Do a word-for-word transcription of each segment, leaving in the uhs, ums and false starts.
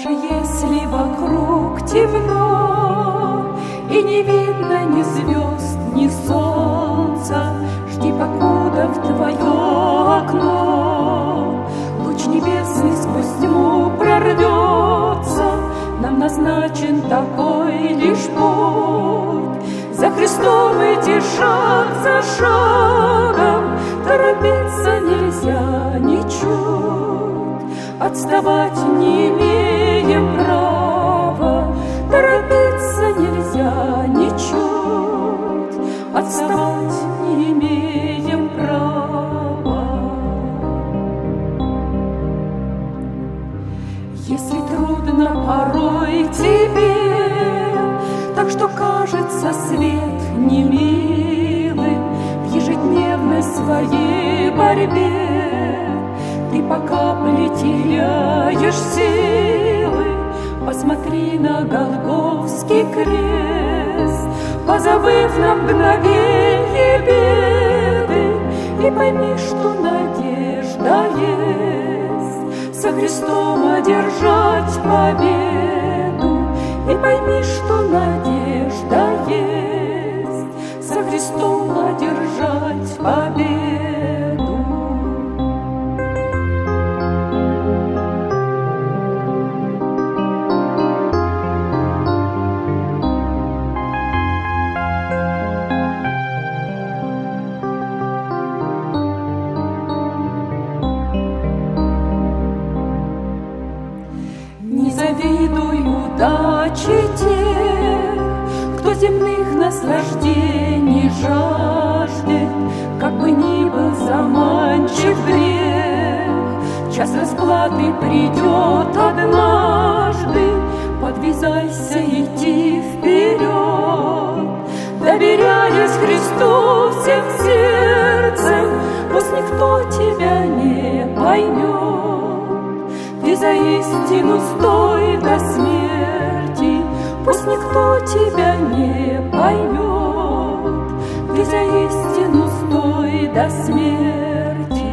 Даже если вокруг темно и не видно ни звезд, ни солнца, жди, покуда в твое окно луч небесный сквозь тьму прорвется. Нам назначен такой лишь путь, за Христом идти шаг за шагом, торопиться нельзя ничуть, отставать не имеем права, торопиться нельзя ничуть, отставать не имеем права. Если трудно порой тебе, так что кажется свет немилым в ежедневной своей борьбе, ты по капле теряешь силы, посмотри на Голгофский крест, позабыв на мгновенье беды, и пойми, что надежда есть со Христом одержать победу, и пойми, что надежда есть со Христом одержать победу. Не завидуй удачи тех, кто земных наслаждений жаждет, как бы ни был заманчив грех, час расплаты придет однажды, подвязайся идти вперед, доверяясь Христу всем сердцем, пусть никто тебя не поймет. Ты за истину стой до смерти, пусть никто тебя не поймет. Ты за истину стой до смерти.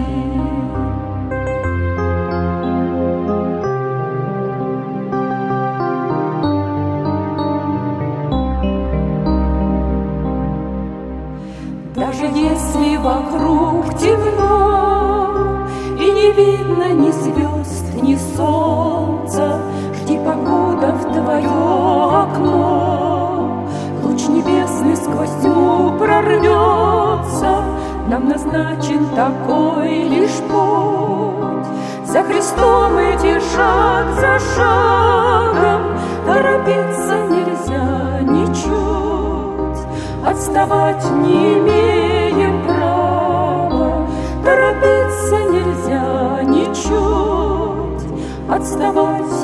Даже если вокруг темно и не видно ни звезд, ни солнца, жди, покуда в твое окно луч небесный сквозь тьму прорвется. Нам назначен такой лишь путь, за Христом идти шаг за шагом, торопиться нельзя ничуть, отставать не имеем права, торопиться нельзя ничуть, отставать